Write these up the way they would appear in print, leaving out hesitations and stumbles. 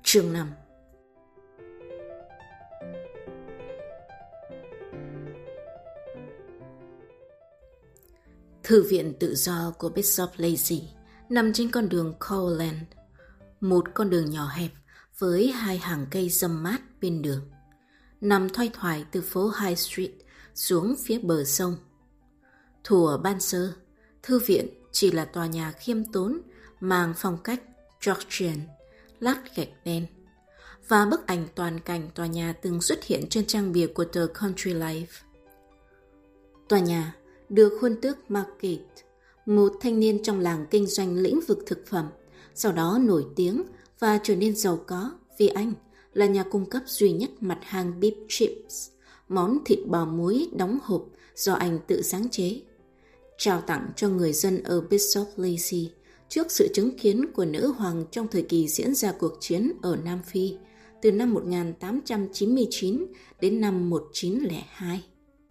Chương 5. Thư viện tự do của Bishop Lacy nằm trên con đường Cowland, một con đường nhỏ hẹp với hai hàng cây râm mát bên đường, nằm thoai thoải từ phố High Street xuống phía bờ sông. Thuở ban sơ, thư viện chỉ là tòa nhà khiêm tốn mang phong cách Georgian, lát gạch đen, và bức ảnh toàn cảnh tòa nhà từng xuất hiện trên trang bìa của tờ Country Life. Tòa nhà được khuôn tước Market, một thanh niên trong làng kinh doanh lĩnh vực thực phẩm, sau đó nổi tiếng và trở nên giàu có vì anh là nhà cung cấp duy nhất mặt hàng beef chips, món thịt bò muối đóng hộp do anh tự sáng chế, trao tặng cho người dân ở Bishop Lacy trước sự chứng kiến của nữ hoàng trong thời kỳ diễn ra cuộc chiến ở Nam Phi từ năm 1899 đến năm 1902.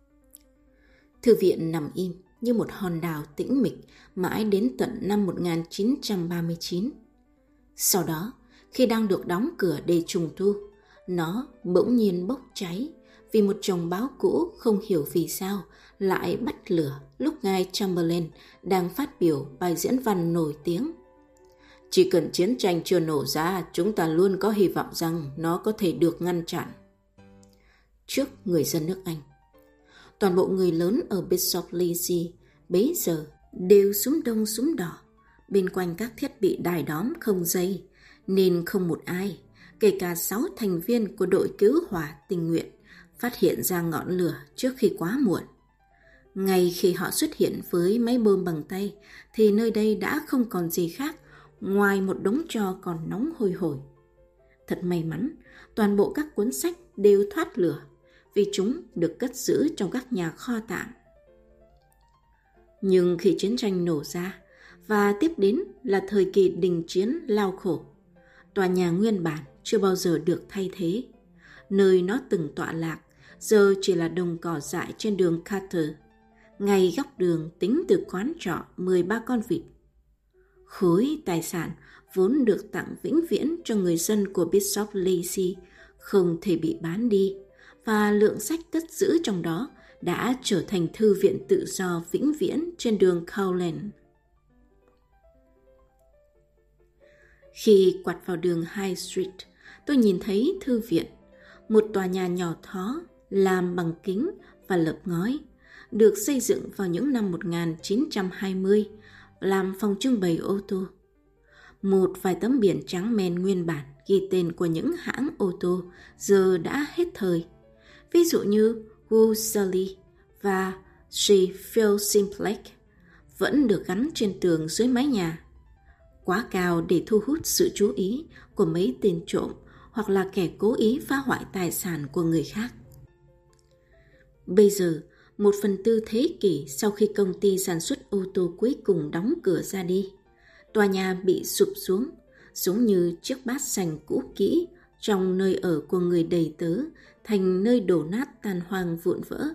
Thư viện nằm im như một hòn đảo tĩnh mịch mãi đến tận năm 1939. Sau đó, khi đang được đóng cửa để trùng tu, nó bỗng nhiên bốc cháy vì một chồng báo cũ không hiểu vì sao lại bắt lửa lúc ngài Chamberlain đang phát biểu bài diễn văn nổi tiếng. Chỉ cần chiến tranh chưa nổ ra, chúng ta luôn có hy vọng rằng nó có thể được ngăn chặn. Trước người dân nước Anh, toàn bộ người lớn ở Bishop Lacy bấy giờ đều súm đông súm đỏ bên quanh các thiết bị đài đóm không dây, nên không một ai, kể cả 6 thành viên của đội cứu hỏa tình nguyện, phát hiện ra ngọn lửa trước khi quá muộn. Ngay khi họ xuất hiện với máy bơm bằng tay thì nơi đây đã không còn gì khác ngoài một đống tro còn nóng hôi hổi. Thật may mắn, toàn bộ các cuốn sách đều thoát lửa vì chúng được cất giữ trong các nhà kho tạm. Nhưng khi chiến tranh nổ ra và tiếp đến là thời kỳ đình chiến lao khổ, tòa nhà nguyên bản chưa bao giờ được thay thế. Nơi nó từng tọa lạc giờ chỉ là đồng cỏ dại trên đường Carter, ngay góc đường tính từ quán trọ 13 con vịt. Khối tài sản vốn được tặng vĩnh viễn cho người dân của Bishop Lacy không thể bị bán đi, và lượng sách cất giữ trong đó đã trở thành thư viện tự do vĩnh viễn trên đường Cowland. Khi quặt vào đường High Street, tôi nhìn thấy thư viện, một tòa nhà nhỏ thó làm bằng kính và lợp ngói, được xây dựng vào những năm 1920 làm phòng trưng bày ô tô. Một vài tấm biển trắng men nguyên bản ghi tên của những hãng ô tô giờ đã hết thời, ví dụ như Sully và Phil Simplex, vẫn được gắn trên tường dưới mái nhà, quá cao để thu hút sự chú ý của mấy tên trộm hoặc là kẻ cố ý phá hoại tài sản của người khác. Bây giờ, 1/4 thế kỷ sau khi công ty sản xuất ô tô cuối cùng đóng cửa ra đi, tòa nhà bị sụp xuống, giống như chiếc bát sành cũ kỹ trong nơi ở của người đầy tớ thành nơi đổ nát tàn hoang vụn vỡ.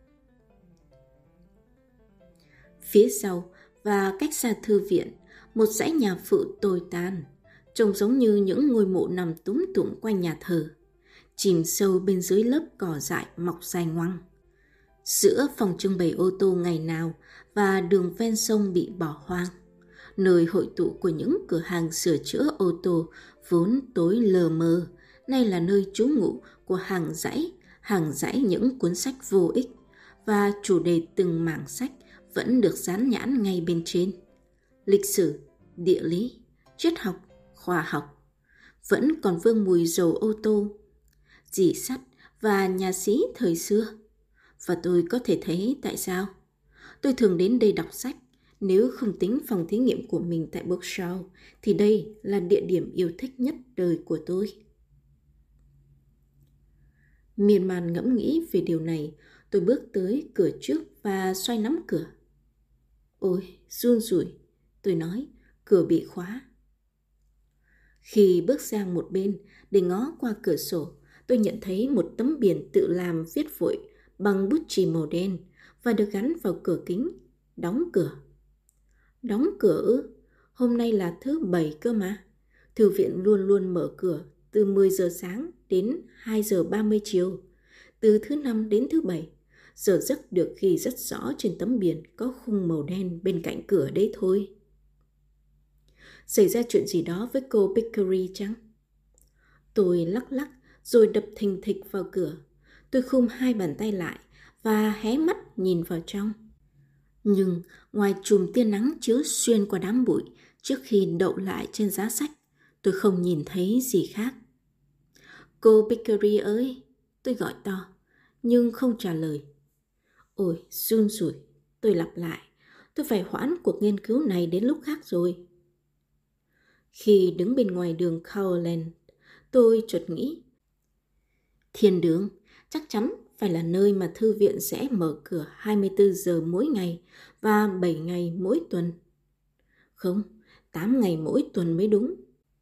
Phía sau và cách xa thư viện, một dãy nhà phụ tồi tàn, trông giống như những ngôi mộ nằm túm tụm quanh nhà thờ, chìm sâu bên dưới lớp cỏ dại mọc dài ngoằng. Giữa phòng trưng bày ô tô ngày nào và đường ven sông bị bỏ hoang, nơi hội tụ của những cửa hàng sửa chữa ô tô vốn tối lờ mờ, nay là nơi trú ngụ của hàng dãy những cuốn sách vô ích, và chủ đề từng mảng sách vẫn được dán nhãn ngay bên trên: lịch sử, địa lý, triết học, khoa học. Vẫn còn vương mùi dầu ô tô, rỉ sắt và nhà xí thời xưa. Và tôi có thể thấy tại sao tôi thường đến đây đọc sách. Nếu không tính phòng thí nghiệm của mình tại Bookshelf, thì đây là địa điểm yêu thích nhất đời của tôi. Miên man ngẫm nghĩ về điều này, tôi bước tới cửa trước và xoay nắm cửa. Ôi, run rủi, tôi nói, cửa bị khóa. Khi bước sang một bên để ngó qua cửa sổ, tôi nhận thấy một tấm biển tự làm viết vội bằng bút chì màu đen và được gắn vào cửa kính: đóng cửa. Đóng cửa ư? Hôm nay là thứ 7 cơ mà. Thư viện luôn luôn mở cửa từ 10 giờ sáng đến 2 giờ 30 chiều, từ thứ Năm đến thứ Bảy. Giờ giấc được ghi rất rõ trên tấm biển có khung màu đen bên cạnh cửa đấy thôi. Xảy ra chuyện gì đó với cô Pickery chăng? Tôi lắc lắc rồi đập thình thịch vào cửa. Tôi khum hai bàn tay lại và hé mắt nhìn vào trong. Nhưng ngoài chùm tia nắng chiếu xuyên qua đám bụi trước khi đậu lại trên giá sách, tôi không nhìn thấy gì khác. Cô Pickery ơi, tôi gọi to, nhưng không trả lời. Ôi, run rủi, tôi lặp lại, tôi phải hoãn cuộc nghiên cứu này đến lúc khác rồi. Khi đứng bên ngoài đường Cowland, tôi chợt nghĩ, thiên đường chắc chắn phải là nơi mà thư viện sẽ mở cửa 24 giờ mỗi ngày và 7 ngày mỗi tuần. Không, 8 ngày mỗi tuần mới đúng.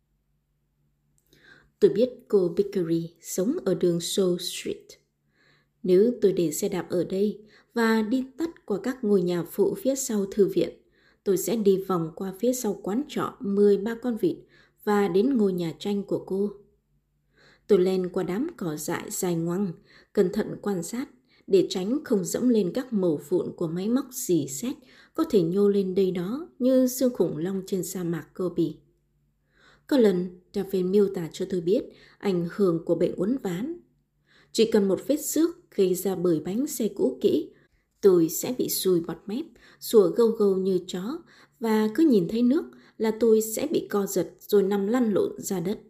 Tôi biết cô Pickery sống ở đường South Street. Nếu tôi để xe đạp ở đây và đi tắt qua các ngôi nhà phụ phía sau thư viện, tôi sẽ đi vòng qua phía sau quán trọ 13 con vịt và đến ngôi nhà tranh của cô. Tôi len qua đám cỏ dại dài ngoằng, cẩn thận quan sát để tránh không dẫm lên các mẩu vụn của máy móc rỉ sét có thể nhô lên đây đó như xương khủng long trên sa mạc Gobi. Có lần, David miêu tả cho tôi biết ảnh hưởng của bệnh uốn ván. Chỉ cần một vết xước gây ra bởi bánh xe cũ kỹ, tôi sẽ bị sùi bọt mép, sủa gâu gâu như chó, và cứ nhìn thấy nước là tôi sẽ bị co giật rồi nằm lăn lộn ra đất.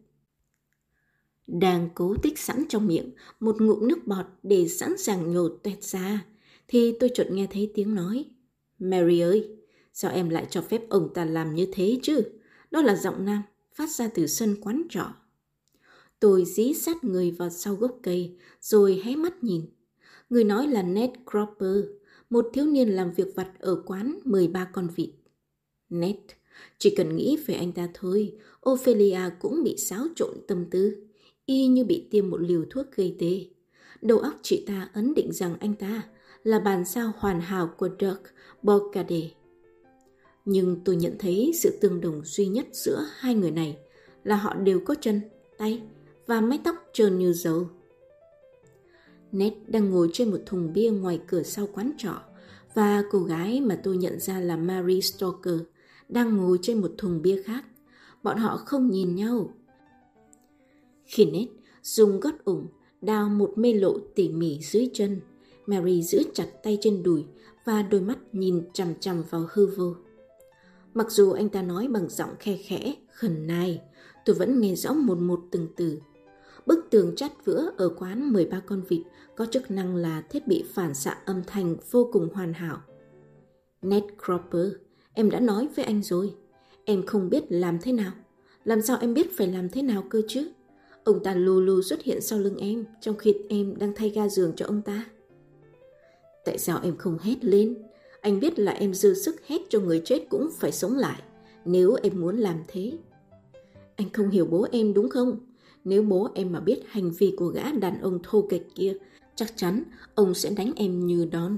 Đang cố tích sẵn trong miệng một ngụm nước bọt để sẵn sàng nhổ toẹt ra, thì tôi chợt nghe thấy tiếng nói. Mary ơi, sao em lại cho phép ông ta làm như thế chứ? Đó là giọng nam phát ra từ sân quán trọ. Tôi dí sát người vào sau gốc cây rồi hé mắt nhìn. Người nói là Ned Cropper, một thiếu niên làm việc vặt ở quán 13 con vịt. Ned, chỉ cần nghĩ về anh ta thôi, Ophelia cũng bị xáo trộn tâm tư, y như bị tiêm một liều thuốc gây tê. Đầu óc chị ta ấn định rằng anh ta là bản sao hoàn hảo của Dirk Bogarde. Nhưng tôi nhận thấy sự tương đồng duy nhất giữa hai người này là họ đều có chân, tay và mái tóc trơn như dầu. Ned đang ngồi trên một thùng bia ngoài cửa sau quán trọ, và cô gái mà tôi nhận ra là Mary Stoker đang ngồi trên một thùng bia khác. Bọn họ không nhìn nhau. Khi Ned dùng gót ủng đào một mê lộ tỉ mỉ dưới chân, Mary giữ chặt tay trên đùi và đôi mắt nhìn chằm chằm vào hư vô. Mặc dù anh ta nói bằng giọng khe khẽ, khẩn nài, tôi vẫn nghe rõ một từng từ. Bức tường chát vữa ở quán 13 con vịt có chức năng là thiết bị phản xạ âm thanh vô cùng hoàn hảo. Ned Cropper, em đã nói với anh rồi. Em không biết làm thế nào. Làm sao em biết phải làm thế nào cơ chứ? Ông ta lù lù xuất hiện sau lưng em trong khi em đang thay ga giường cho ông ta. Tại sao em không hét lên? Anh biết là em dư sức hét cho người chết cũng phải sống lại nếu em muốn làm thế. Anh không hiểu bố em đúng không? Nếu bố em mà biết hành vi của gã đàn ông thô kệch kia, chắc chắn ông sẽ đánh em như đòn.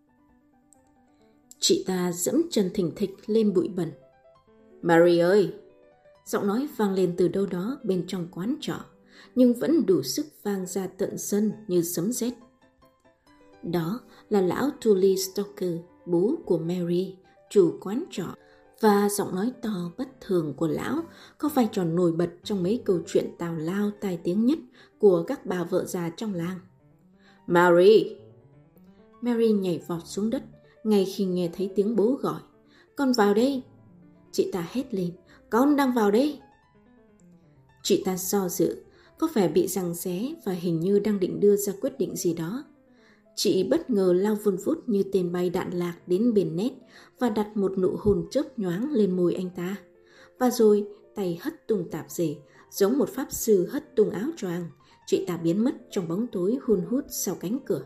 Chị ta dẫm chân thình thịch lên bụi bẩn. Mary ơi! Giọng nói vang lên từ đâu đó bên trong quán trọ, nhưng vẫn đủ sức vang ra tận sân như sấm sét. Đó là lão Tully Stoker, bố của Mary, chủ quán trọ, và giọng nói to bất thường của lão có vai trò nổi bật trong mấy câu chuyện tào lao tai tiếng nhất của các bà vợ già trong làng. Mary! Mary nhảy vọt xuống đất ngay khi nghe thấy tiếng bố gọi. Con vào đây! Chị ta hét lên. Con đang vào đây! Chị ta do dự, có vẻ bị giằng xé và hình như đang định đưa ra quyết định gì đó. Chị bất ngờ lao vun vút như tên bay đạn lạc đến bên Ned và đặt một nụ hôn chớp nhoáng lên môi anh ta. Và rồi tay hất tung tạp dề, giống một pháp sư hất tung áo choàng. Chị ta biến mất trong bóng tối hun hút sau cánh cửa.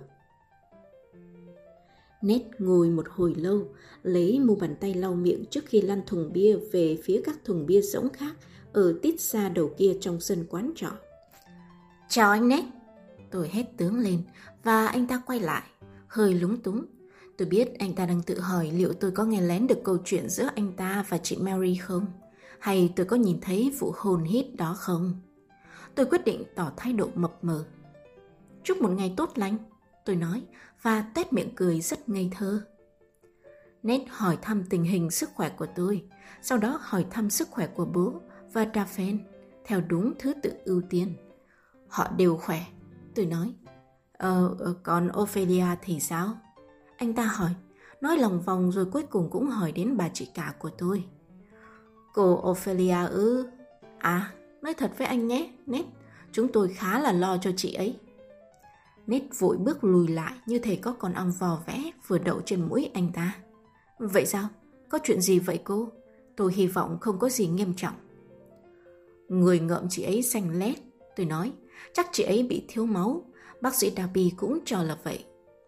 Ned ngồi một hồi lâu, lấy mu bàn tay lau miệng trước khi lăn thùng bia về phía các thùng bia rỗng khác ở tít xa đầu kia trong sân quán trọ. Chào anh Ned! Tôi hét tướng lên và anh ta quay lại, hơi lúng túng. Tôi biết anh ta đang tự hỏi liệu tôi có nghe lén được câu chuyện giữa anh ta và chị Mary không? Hay tôi có nhìn thấy vụ hôn hít đó không? Tôi quyết định tỏ thái độ mập mờ. Chúc một ngày tốt lành, tôi nói và tét miệng cười rất ngây thơ. Ned hỏi thăm tình hình sức khỏe của tôi, sau đó hỏi thăm sức khỏe của bố và Daphne theo đúng thứ tự ưu tiên. Họ đều khỏe, tôi nói. Còn Ophelia thì sao? Anh ta hỏi, nói lòng vòng rồi cuối cùng cũng hỏi đến bà chị cả của tôi. Cô Ophelia ư? À, nói thật với anh nhé, Ned, chúng tôi khá là lo cho chị ấy. Ned vội bước lùi lại như thể có con ong vò vẽ vừa đậu trên mũi anh ta. Vậy sao? Có chuyện gì vậy cô? Tôi hy vọng không có gì nghiêm trọng. Người ngợm chị ấy xanh lét, tôi nói. Chắc chị ấy bị thiếu máu. Bác sĩ Darby cũng cho là vậy.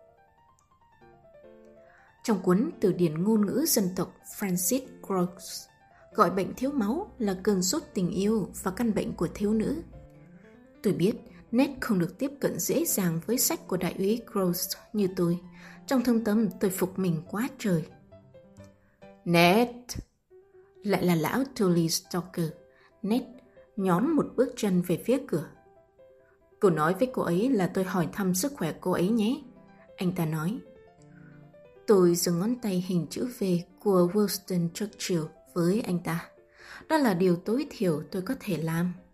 Trong cuốn từ điển ngôn ngữ dân tộc Francis Groves gọi bệnh thiếu máu là cơn sốt tình yêu và căn bệnh của thiếu nữ. Tôi biết Ned không được tiếp cận dễ dàng với sách của đại úy Groves như tôi. Trong thâm tâm tôi phục mình quá trời. Ned! Lại là lão Tully Stalker. Ned nhón một bước chân về phía cửa. Cô nói với cô ấy là tôi hỏi thăm sức khỏe cô ấy nhé, anh ta nói. Tôi giơ ngón tay hình chữ V của Winston Churchill với anh ta. Đó là điều tối thiểu tôi có thể làm.